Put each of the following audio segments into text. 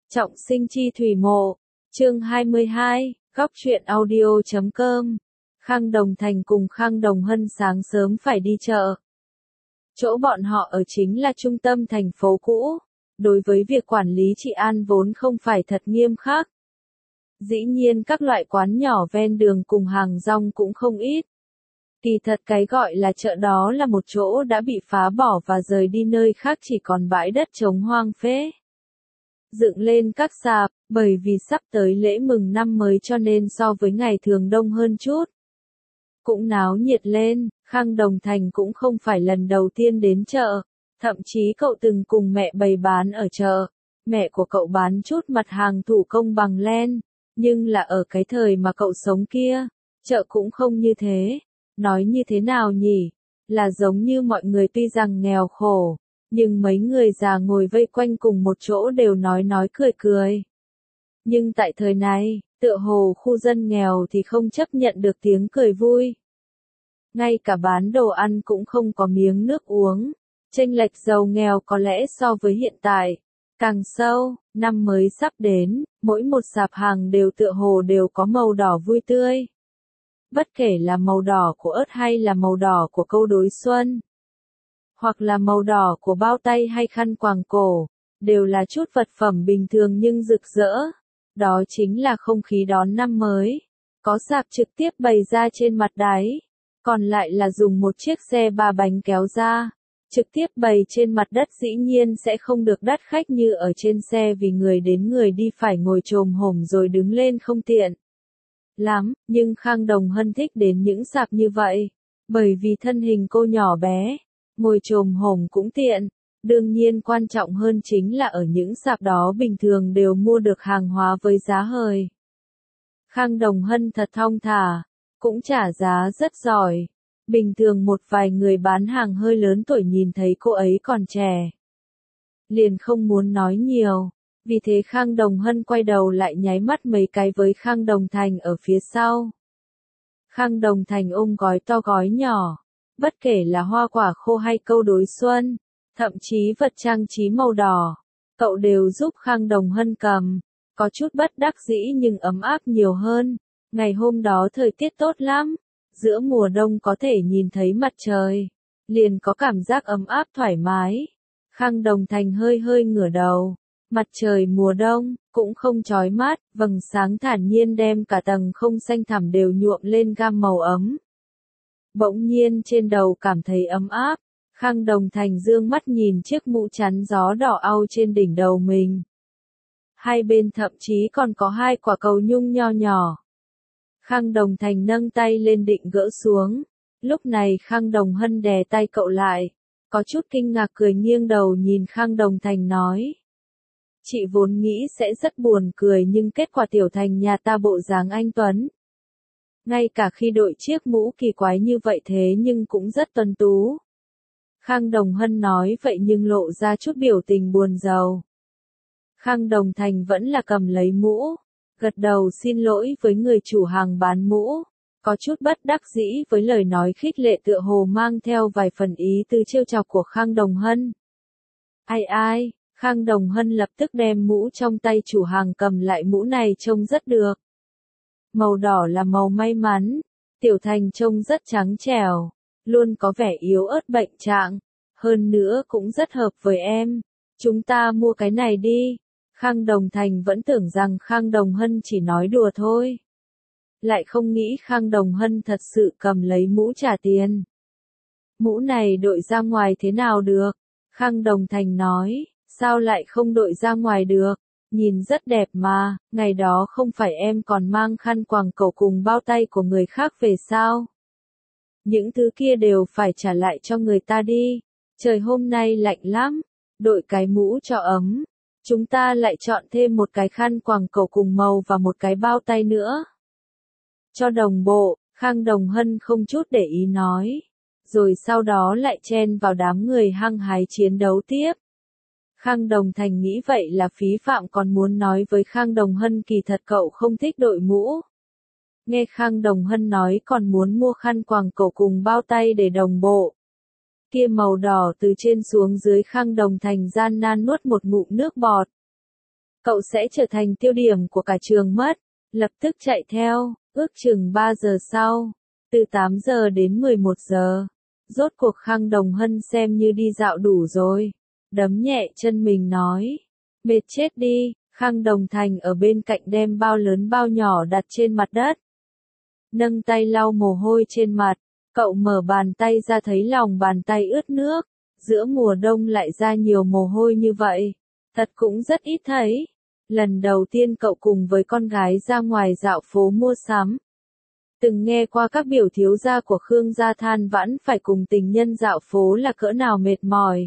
Trọng sinh chi thủy mộ, chương 22, góc truyện audio.com. Khang Đồng Thành cùng Khang Đồng Hân sáng sớm phải đi chợ. Chỗ bọn họ ở chính là trung tâm thành phố cũ, đối với việc quản lý trị an vốn không phải thật nghiêm khắc. Dĩ nhiên các loại quán nhỏ ven đường cùng hàng rong cũng không ít. Kỳ thật cái gọi là chợ đó là một chỗ đã bị phá bỏ và rời đi nơi khác chỉ còn bãi đất trống hoang phế. Dựng lên các sạp, bởi vì sắp tới lễ mừng năm mới cho nên so với ngày thường đông hơn chút. Cũng náo nhiệt lên, Khang Đồng Thành cũng không phải lần đầu tiên đến chợ, thậm chí cậu từng cùng mẹ bày bán ở chợ. Mẹ của cậu bán chút mặt hàng thủ công bằng len, nhưng là ở cái thời mà cậu sống kia, chợ cũng không như thế. Nói như thế nào nhỉ? Là giống như mọi người tuy rằng nghèo khổ, nhưng mấy người già ngồi vây quanh cùng một chỗ đều nói cười cười. Nhưng tại thời này, tựa hồ khu dân nghèo thì không chấp nhận được tiếng cười vui. Ngay cả bán đồ ăn cũng không có miếng nước uống. Chênh lệch giàu nghèo có lẽ so với hiện tại càng sâu. Năm mới sắp đến, mỗi một sạp hàng đều tựa hồ đều có màu đỏ vui tươi. Bất kể là màu đỏ của ớt hay là màu đỏ của câu đối xuân, hoặc là màu đỏ của bao tay hay khăn quàng cổ, đều là chút vật phẩm bình thường nhưng rực rỡ. Đó chính là không khí đón năm mới. Có sạp trực tiếp bày ra trên mặt đáy, còn lại là dùng một chiếc xe ba bánh kéo ra, trực tiếp bày trên mặt đất. Dĩ nhiên sẽ không được đắt khách như ở trên xe vì người đến người đi phải ngồi chồm hổm rồi đứng lên không tiện lắm, nhưng Khang Đồng Hân thích đến những sạp như vậy, bởi vì thân hình cô nhỏ bé, ngồi chồm hổm cũng tiện. Đương nhiên quan trọng hơn chính là ở những sạp đó bình thường đều mua được hàng hóa với giá hời. Khang Đồng Hân thật thong thả, cũng trả giá rất giỏi. Bình thường một vài người bán hàng hơi lớn tuổi nhìn thấy cô ấy còn trẻ, liền không muốn nói nhiều. Vì thế Khang Đồng Hân quay đầu lại nháy mắt mấy cái với Khang Đồng Thành ở phía sau. Khang Đồng Thành ôm gói to gói nhỏ, bất kể là hoa quả khô hay câu đối xuân, thậm chí vật trang trí màu đỏ, cậu đều giúp Khang Đồng Hân cầm. Có chút bất đắc dĩ nhưng ấm áp nhiều hơn. Ngày hôm đó thời tiết tốt lắm, giữa mùa đông có thể nhìn thấy mặt trời, liền có cảm giác ấm áp thoải mái. Khang Đồng Thành hơi ngửa đầu. Mặt trời mùa đông, cũng không chói mát, vầng sáng thản nhiên đem cả tầng không xanh thẳm đều nhuộm lên gam màu ấm. Bỗng nhiên trên đầu cảm thấy ấm áp, Khang Đồng Thành dương mắt nhìn chiếc mũ chắn gió đỏ au trên đỉnh đầu mình. Hai bên thậm chí còn có hai quả cầu nhung nho nhỏ. Khang Đồng Thành nâng tay lên định gỡ xuống. Lúc này Khang Đồng Hân đè tay cậu lại, có chút kinh ngạc cười nghiêng đầu nhìn Khang Đồng Thành nói. Chị vốn nghĩ sẽ rất buồn cười nhưng kết quả tiểu thành nhà ta bộ dáng anh tuấn. Ngay cả khi đội chiếc mũ kỳ quái như vậy thế nhưng cũng rất tuấn tú. Khang Đồng Hân nói vậy nhưng lộ ra chút biểu tình buồn rầu. Khang Đồng Thành vẫn là cầm lấy mũ, gật đầu xin lỗi với người chủ hàng bán mũ, có chút bất đắc dĩ với lời nói khích lệ tựa hồ mang theo vài phần ý từ trêu chọc của Khang Đồng Hân. Ai, Khang Đồng Hân lập tức đem mũ trong tay chủ hàng cầm lại. Mũ này trông rất được. Màu đỏ là màu may mắn. Tiểu Thành trông rất trắng trẻo, luôn có vẻ yếu ớt bệnh trạng. Hơn nữa cũng rất hợp với em. Chúng ta mua cái này đi. Khang Đồng Thành vẫn tưởng rằng Khang Đồng Hân chỉ nói đùa thôi. Lại không nghĩ Khang Đồng Hân thật sự cầm lấy mũ trả tiền. Mũ này đội ra ngoài thế nào được? Khang Đồng Thành nói. Sao lại không đội ra ngoài được? Nhìn rất đẹp mà, ngày đó không phải em còn mang khăn quàng cổ cùng bao tay của người khác về sao? Những thứ kia đều phải trả lại cho người ta đi. Trời hôm nay lạnh lắm, đội cái mũ cho ấm. Chúng ta lại chọn thêm một cái khăn quàng cổ cùng màu và một cái bao tay nữa. Cho đồng bộ, Khang Đồng Hân không chút để ý nói. Rồi sau đó lại chen vào đám người hăng hái chiến đấu tiếp. Khang Đồng Thành nghĩ vậy là phí phạm còn muốn nói với Khang Đồng Hân kỳ thật cậu không thích đội mũ. Nghe Khang Đồng Hân nói còn muốn mua khăn quàng cổ cùng bao tay để đồng bộ. Kia màu đỏ từ trên xuống dưới Khang Đồng Thành gian nan nuốt một ngụm nước bọt. cậu sẽ trở thành tiêu điểm của cả trường mất. Lập tức chạy theo, ước chừng 3 giờ sau, từ 8 giờ đến 11 giờ. Rốt cuộc Khang Đồng Hân xem như đi dạo đủ rồi. Đấm nhẹ chân mình nói. Mệt chết đi, Khang Đồng Thành ở bên cạnh đem bao lớn bao nhỏ đặt trên mặt đất. Nâng tay lau mồ hôi trên mặt, cậu mở bàn tay ra thấy lòng bàn tay ướt nước. Giữa mùa đông lại ra nhiều mồ hôi như vậy, thật cũng rất ít thấy. Lần đầu tiên cậu cùng với con gái ra ngoài dạo phố mua sắm. Từng nghe qua các biểu thiếu gia của Khương gia than vãn phải cùng tình nhân dạo phố là cỡ nào mệt mỏi,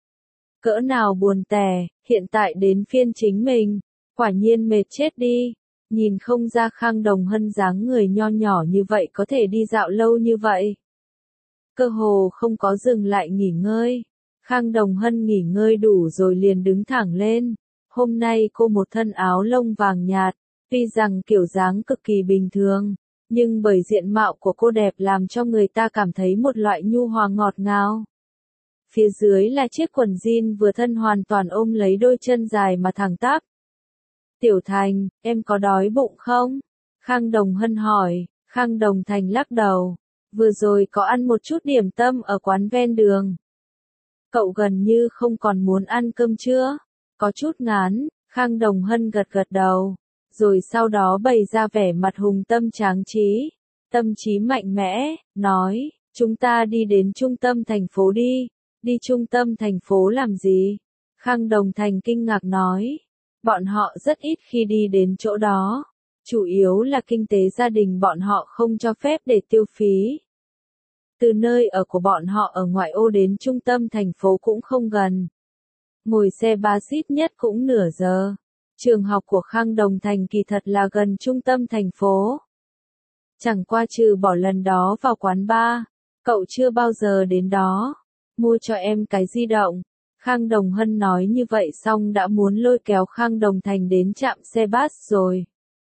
cỡ nào buồn tẻ, hiện tại đến phiên chính mình, quả nhiên mệt chết đi. Nhìn không ra Khang Đồng Hân dáng người nho nhỏ như vậy có thể đi dạo lâu như vậy. Cơ hồ không có dừng lại nghỉ ngơi. Khang Đồng Hân nghỉ ngơi đủ rồi liền đứng thẳng lên. Hôm nay cô một thân áo lông vàng nhạt, tuy rằng kiểu dáng cực kỳ bình thường, nhưng bởi diện mạo của cô đẹp làm cho người ta cảm thấy một loại nhu hòa ngọt ngào. Phía dưới là chiếc quần jean vừa thân hoàn toàn ôm lấy đôi chân dài mà thẳng tắp. Tiểu Thành, em có đói bụng không? Khang Đồng Hân hỏi. Khang Đồng Thành lắc đầu. Vừa rồi có ăn một chút điểm tâm ở quán ven đường. Cậu gần như không còn muốn ăn cơm chưa? Có chút ngán. Khang Đồng Hân gật gật đầu. Rồi sau đó bày ra vẻ mặt hùng tâm tráng trí. Tâm trí mạnh mẽ, nói, chúng ta đi đến trung tâm thành phố đi. Đi trung tâm thành phố làm gì? Khang Đồng Thành kinh ngạc nói. Bọn họ rất ít khi đi đến chỗ đó. Chủ yếu là kinh tế gia đình bọn họ không cho phép để tiêu phí. Từ nơi ở của bọn họ ở ngoại ô đến trung tâm thành phố cũng không gần. Ngồi xe bus ít nhất cũng nửa giờ. Trường học của Khang Đồng Thành kỳ thật là gần trung tâm thành phố. Chẳng qua trừ bỏ lần đó vào quán bar, cậu chưa bao giờ đến đó. Mua cho em cái di động. Khang Đồng Hân nói như vậy xong đã muốn lôi kéo Khang Đồng Thành đến trạm xe bus rồi.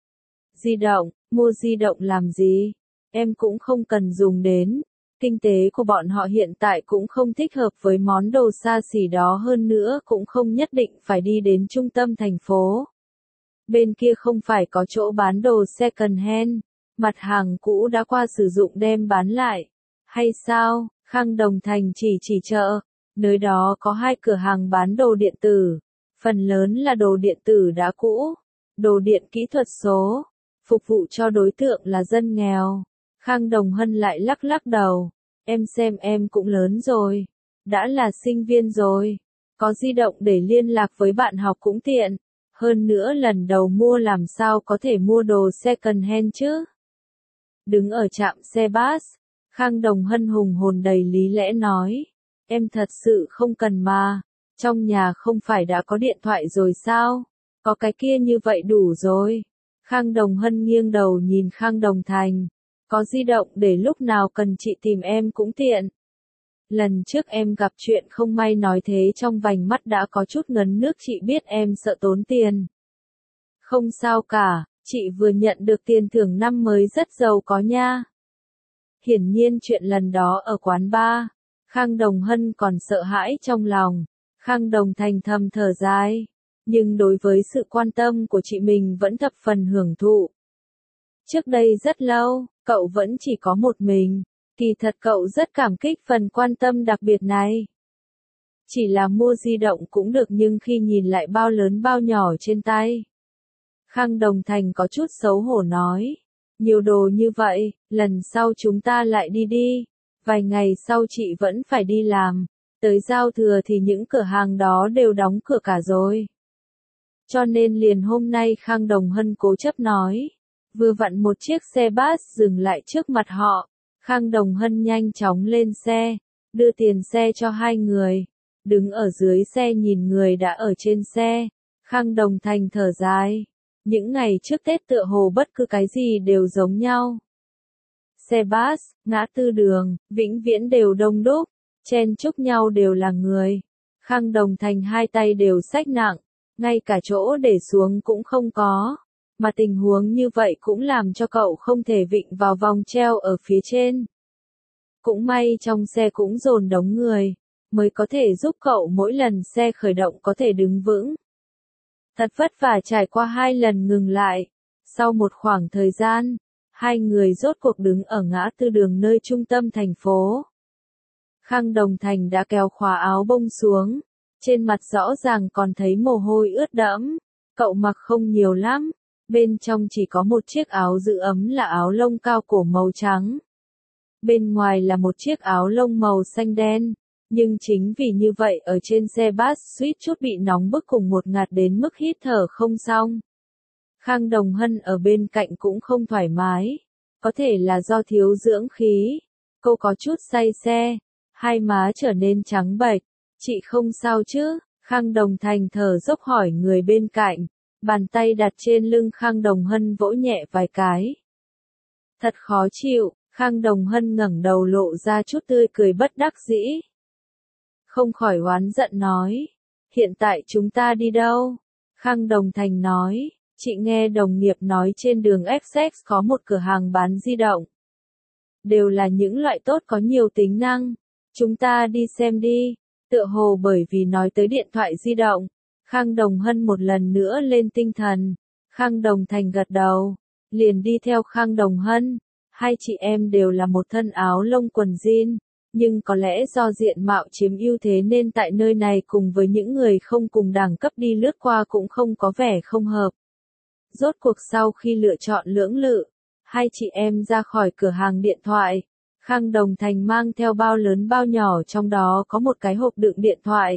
Di động, mua di động làm gì? Em cũng không cần dùng đến. Kinh tế của bọn họ hiện tại cũng không thích hợp với món đồ xa xỉ đó, hơn nữa cũng không nhất định phải đi đến trung tâm thành phố. Bên kia không phải có chỗ bán đồ second hand, mặt hàng cũ đã qua sử dụng đem bán lại. Hay sao? Khang Đồng Thành chỉ chợ. Nơi đó có 2 cửa hàng bán đồ điện tử. Phần lớn là đồ điện tử đã cũ, đồ điện kỹ thuật số, phục vụ cho đối tượng là dân nghèo. Khang Đồng Hân lại lắc lắc đầu. Em xem em cũng lớn rồi. Đã là sinh viên rồi. Có di động để liên lạc với bạn học cũng tiện. Hơn nữa lần đầu mua làm sao có thể mua đồ second hand chứ? Đứng ở trạm xe bus, Khang Đồng Hân hùng hồn đầy lý lẽ nói. Em thật sự không cần mà. Trong nhà không phải đã có điện thoại rồi sao? Có cái kia như vậy đủ rồi. Khang Đồng Hân nghiêng đầu nhìn Khang Đồng Thành. Có di động để lúc nào cần chị tìm em cũng tiện. Lần trước em gặp chuyện không may nói thế trong vành mắt đã có chút ngấn nước, chị biết em sợ tốn tiền. Không sao cả, chị vừa nhận được tiền thưởng năm mới rất giàu có nha. Hiển nhiên chuyện lần đó ở quán bar, Khang Đồng Hân còn sợ hãi trong lòng. Khang Đồng Thành thầm thở dài, nhưng đối với sự quan tâm của chị mình vẫn thập phần hưởng thụ. Trước đây rất lâu, cậu vẫn chỉ có một mình, kỳ thật cậu rất cảm kích phần quan tâm đặc biệt này. Chỉ là mua di động cũng được, nhưng khi nhìn lại bao lớn bao nhỏ trên tay, Khang Đồng Thành có chút xấu hổ nói, nhiều đồ như vậy, lần sau chúng ta lại đi đi. Vài ngày sau chị vẫn phải đi làm, tới giao thừa thì những cửa hàng đó đều đóng cửa cả rồi. Cho nên liền hôm nay Khang Đồng Hân cố chấp nói. Vừa vặn một chiếc xe bus dừng lại trước mặt họ. Khang Đồng Hân nhanh chóng lên xe, đưa tiền xe cho 2 người. Đứng ở dưới xe nhìn người đã ở trên xe, Khang Đồng Thành thở dài. Những ngày trước Tết tựa hồ bất cứ cái gì đều giống nhau. Xe bus, ngã tư đường, vĩnh viễn đều đông đúc, chen chúc nhau đều là người. Khang Đồng Thành 2 tay đều xách nặng, ngay cả chỗ để xuống cũng không có. Mà tình huống như vậy cũng làm cho cậu không thể vịn vào vòng treo ở phía trên. Cũng may trong xe cũng dồn đống người, mới có thể giúp cậu mỗi lần xe khởi động có thể đứng vững. Thật vất vả trải qua 2 lần ngừng lại. Sau một khoảng thời gian, hai người rốt cuộc đứng ở ngã tư đường nơi trung tâm thành phố. Khang Đồng Thành đã kéo khóa áo bông xuống, trên mặt rõ ràng còn thấy mồ hôi ướt đẫm. Cậu mặc không nhiều lắm, bên trong chỉ có một chiếc áo giữ ấm là áo lông cao cổ màu trắng. Bên ngoài là một chiếc áo lông màu xanh đen, nhưng chính vì như vậy ở trên xe bus suýt chút bị nóng bức cùng một ngạt đến mức hít thở không xong. Khang Đồng Hân ở bên cạnh cũng không thoải mái, có thể là do thiếu dưỡng khí. Cô có chút say xe, hai má trở nên trắng bệch. Chị không sao chứ? Khang Đồng Thành thở dốc hỏi người bên cạnh, bàn tay đặt trên lưng Khang Đồng Hân vỗ nhẹ vài cái. Thật khó chịu, Khang Đồng Hân ngẩng đầu lộ ra chút tươi cười bất đắc dĩ. Không khỏi oán giận nói, hiện tại chúng ta đi đâu? Khang Đồng Thành nói, chị nghe đồng nghiệp nói trên đường Essex có một cửa hàng bán di động. Đều là những loại tốt có nhiều tính năng. Chúng ta đi xem đi. Tựa hồ bởi vì nói tới điện thoại di động, Khang Đồng Hân một lần nữa lên tinh thần. Khang Đồng Thành gật đầu, liền đi theo Khang Đồng Hân. Hai chị em đều là một thân áo lông quần jean, nhưng có lẽ do diện mạo chiếm ưu thế nên tại nơi này cùng với những người không cùng đẳng cấp đi lướt qua cũng không có vẻ không hợp. Rốt cuộc sau khi lựa chọn lưỡng lự, hai chị em ra khỏi cửa hàng điện thoại. Khang Đồng Thành mang theo bao lớn bao nhỏ, trong đó có một cái hộp đựng điện thoại.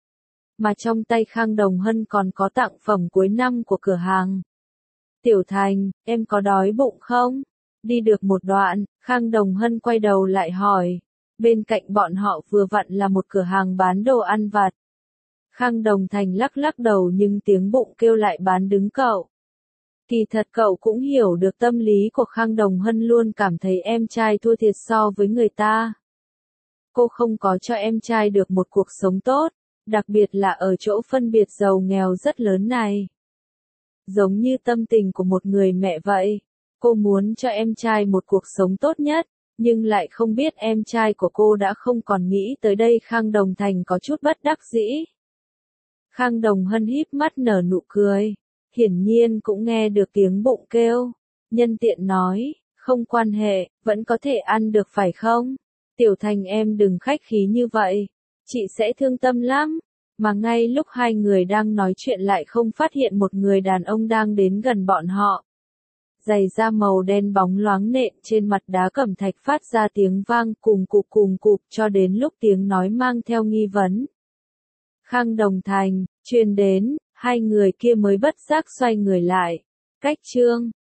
Mà trong tay Khang Đồng Hân còn có tặng phẩm cuối năm của cửa hàng. Tiểu Thành, em có đói bụng không? Đi được một đoạn, Khang Đồng Hân quay đầu lại hỏi. Bên cạnh bọn họ vừa vặn là một cửa hàng bán đồ ăn vặt. Khang Đồng Thành lắc lắc đầu nhưng tiếng bụng kêu lại bán đứng cậu. Kỳ thật cậu cũng hiểu được tâm lý của Khang Đồng Hân, luôn cảm thấy em trai thua thiệt so với người ta. Cô không có cho em trai được một cuộc sống tốt, đặc biệt là ở chỗ phân biệt giàu nghèo rất lớn này. Giống như tâm tình của một người mẹ vậy, cô muốn cho em trai một cuộc sống tốt nhất, nhưng lại không biết em trai của cô đã không còn nghĩ tới đây. Khang Đồng Thành có chút bất đắc dĩ. Khang Đồng Hân híp mắt nở nụ cười. Hiển nhiên cũng nghe được tiếng bụng kêu, nhân tiện nói, không quan hệ, vẫn có thể ăn được phải không? Tiểu Thành em đừng khách khí như vậy, chị sẽ thương tâm lắm. Mà ngay lúc hai người đang nói chuyện lại không phát hiện một người đàn ông đang đến gần bọn họ. Giày da màu đen bóng loáng nện trên mặt đá cẩm thạch phát ra tiếng vang cùng cụp cho đến lúc tiếng nói mang theo nghi vấn. Khang Đồng Thành, truyền đến. Hai người kia mới bất giác xoay người lại. Cách chương